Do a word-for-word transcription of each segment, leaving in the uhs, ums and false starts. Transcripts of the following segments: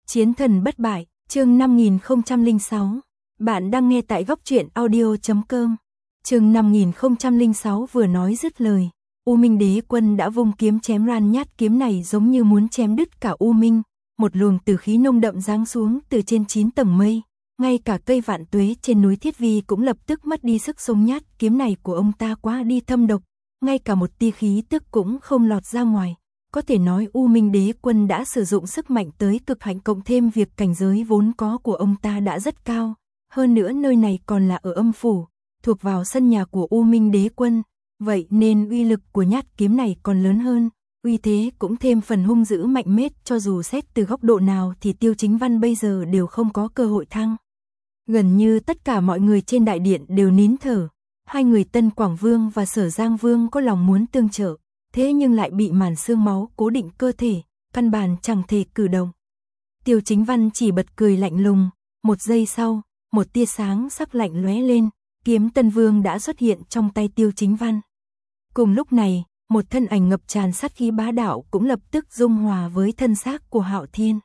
Chiến thần bất bại, chương năm nghìn không trăm lẻ sáu. Bạn đang nghe tại góc truyện audio chấm com. Chương năm nghìn không trăm lẻ sáu vừa nói dứt lời, U Minh Đế Quân đã vung kiếm chém ran nhát kiếm này giống như muốn chém đứt cả U Minh, một luồng tử khí nông đậm giáng xuống từ trên chín tầng mây, ngay cả cây vạn tuế trên núi Thiết Vi cũng lập tức mất đi sức sống. Nhát kiếm này của ông ta quá đi thâm độc, ngay cả một tia khí tức cũng không lọt ra ngoài. Có thể nói U Minh Đế Quân đã sử dụng sức mạnh tới cực hạn, cộng thêm việc cảnh giới vốn có của ông ta đã rất cao. Hơn nữa nơi này còn là ở âm phủ, thuộc vào sân nhà của U Minh Đế Quân, vậy nên uy lực của nhát kiếm này còn lớn hơn, uy thế cũng thêm phần hung dữ mạnh mết. Cho dù xét từ góc độ nào thì Tiêu Chính Văn bây giờ đều không có cơ hội thăng. Gần như tất cả mọi người trên đại điện đều nín thở, hai người Tân Quảng Vương và Sở Giang Vương có lòng muốn tương trợ, thế nhưng lại bị màn xương máu cố định cơ thể, căn bản chẳng thể cử động. Tiêu Chính Văn chỉ bật cười lạnh lùng, một giây sau, một tia sáng sắc lạnh lóe lên, kiếm Tân Vương đã xuất hiện trong tay Tiêu Chính Văn. Cùng lúc này, một thân ảnh ngập tràn sát khí bá đạo cũng lập tức dung hòa với thân xác của Hạo Thiên.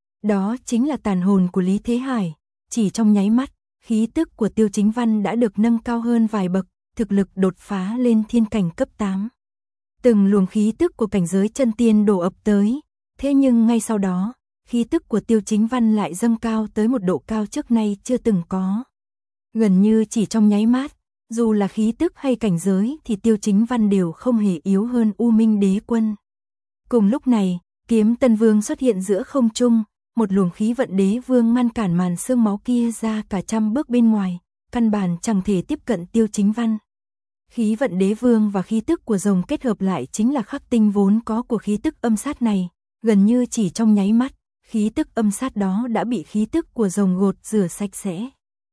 Đó chính là tàn hồn của Lý Thế Hải. Chỉ trong nháy mắt, khí tức của Tiêu Chính Văn đã được nâng cao hơn vài bậc, thực lực đột phá lên thiên cảnh cấp tám. Từng luồng khí tức của cảnh giới chân tiên đổ ập tới, thế nhưng ngay sau đó, khí tức của Tiêu Chính Văn lại dâng cao tới một độ cao trước nay chưa từng có. Gần như chỉ trong nháy mắt, dù là khí tức hay cảnh giới thì Tiêu Chính Văn đều không hề yếu hơn U Minh Đế Quân. Cùng lúc này, kiếm Tân Vương xuất hiện giữa không trung, một luồng khí vận đế vương ngăn cản màn sương máu kia ra cả trăm bước bên ngoài, căn bản chẳng thể tiếp cận Tiêu Chính Văn. Khí vận đế vương và khí tức của rồng kết hợp lại chính là khắc tinh vốn có của khí tức âm sát này, gần như chỉ trong nháy mắt, khí tức âm sát đó đã bị khí tức của rồng gột rửa sạch sẽ.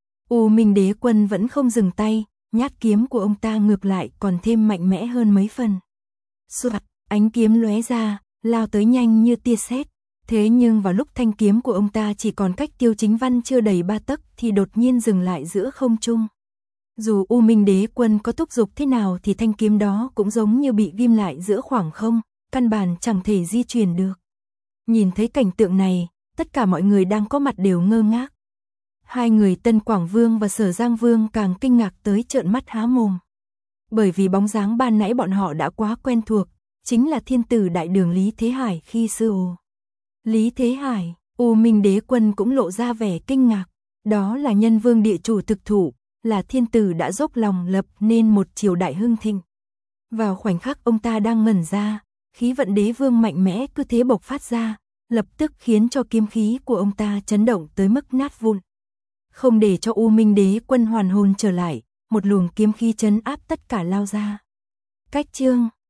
U Minh Đế Quân vẫn không dừng tay, nhát kiếm của ông ta ngược lại còn thêm mạnh mẽ hơn mấy phần. Soạt, ánh kiếm lóe ra, lao tới nhanh như tia sét. Thế nhưng vào lúc thanh kiếm của ông ta chỉ còn cách Tiêu Chính Văn chưa đầy ba tấc thì đột nhiên dừng lại giữa không trung. Dù U Minh Đế Quân có thúc giục thế nào thì thanh kiếm đó cũng giống như bị ghim lại giữa khoảng không, căn bản chẳng thể di chuyển được. Nhìn thấy cảnh tượng này, tất cả mọi người đang có mặt đều ngơ ngác. Hai người Tân Quảng Vương và Sở Giang Vương càng kinh ngạc tới trợn mắt há mồm. Bởi vì bóng dáng ban nãy bọn họ đã quá quen thuộc, chính là thiên tử đại đường Lý Thế Hải khi xưa. Lý Thế Hải, U Minh Đế Quân cũng lộ ra vẻ kinh ngạc, đó là nhân vương địa chủ thực thụ, là thiên tử đã dốc lòng lập nên một triều đại hưng thịnh. Vào khoảnh khắc ông ta đang ngẩn ra, khí vận đế vương mạnh mẽ cứ thế bộc phát ra, lập tức khiến cho kiếm khí của ông ta chấn động tới mức nát vụn. Không để cho U Minh Đế Quân hoàn hồn trở lại, một luồng kiếm khí chấn áp tất cả lao ra. Cách chương